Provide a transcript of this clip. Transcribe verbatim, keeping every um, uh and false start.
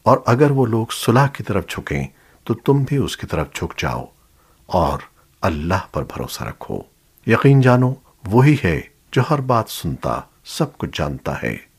और अगर वो लोग सुलह की तरफ झुकें तो तुम भी उसकी तरफ झुक जाओ और अल्लाह पर भरोसा रखो। यकीन जानो वही है जो हर बात सुनता, सब कुछ जानता है।